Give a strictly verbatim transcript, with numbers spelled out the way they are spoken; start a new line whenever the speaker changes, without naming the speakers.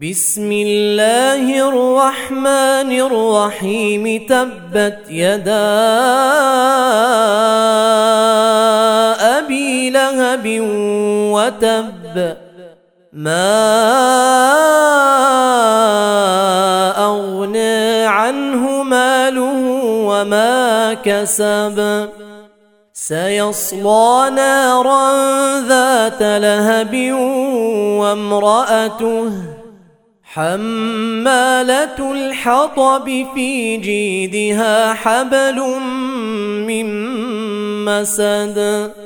بسم الله الرحمن الرحيم. تبت يدا أبي لهب وتب، ما أغنى عنه ماله وما كسب، سيصلى نارا ذات لهب وامرأته حمالة الحطب في جيدها حبل من مسد.